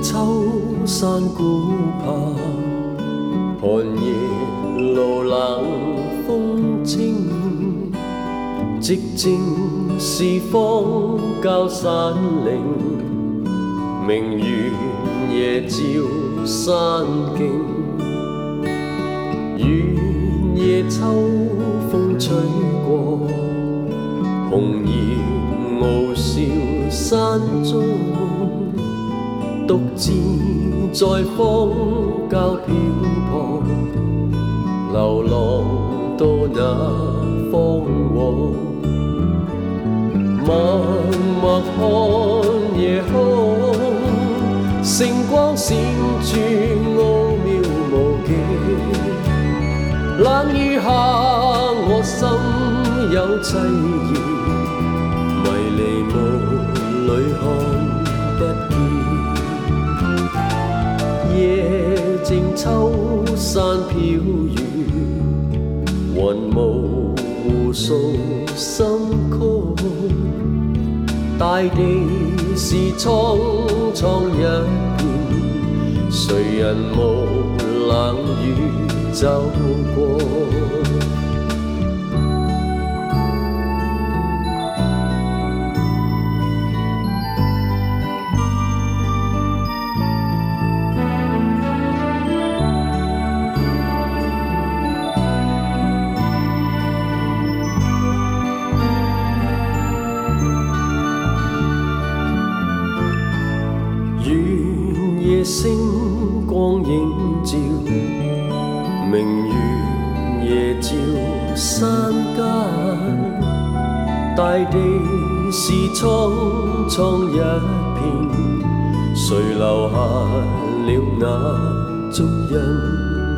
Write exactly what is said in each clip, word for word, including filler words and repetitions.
秋山古柏，寒夜路冷风清，寂静是方教山岭，明月夜照山径，雨夜秋风吹过，红叶傲笑山中，独自在荒郊漂泊，流浪到那方往，默默看夜空，星光闪烁奧妙無極，冷雨下我心有凄意，迷離霧裏看不見，夜靜秋山飄遠，雲霧互訴心曲，大地是蒼蒼一片，誰人無冷雨走過？願夜星光映照，明月夜照山間，大地是蒼蒼一片，誰留下了那足印？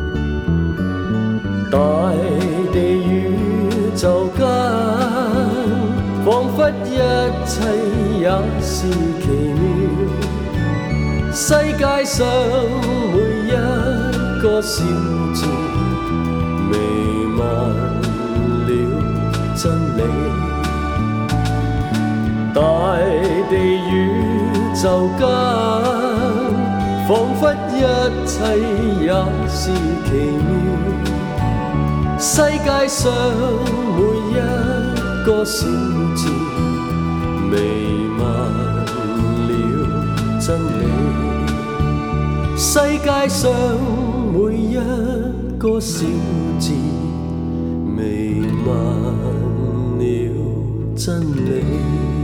大地宇宙間，彷彿一切也是奇妙。世界上每一個小節，彌漫了真理。大地宇宙間，彷彿一切也是奇妙。世界上每一個小節，彌漫了真理。世界上每一個小節，彌漫了真理。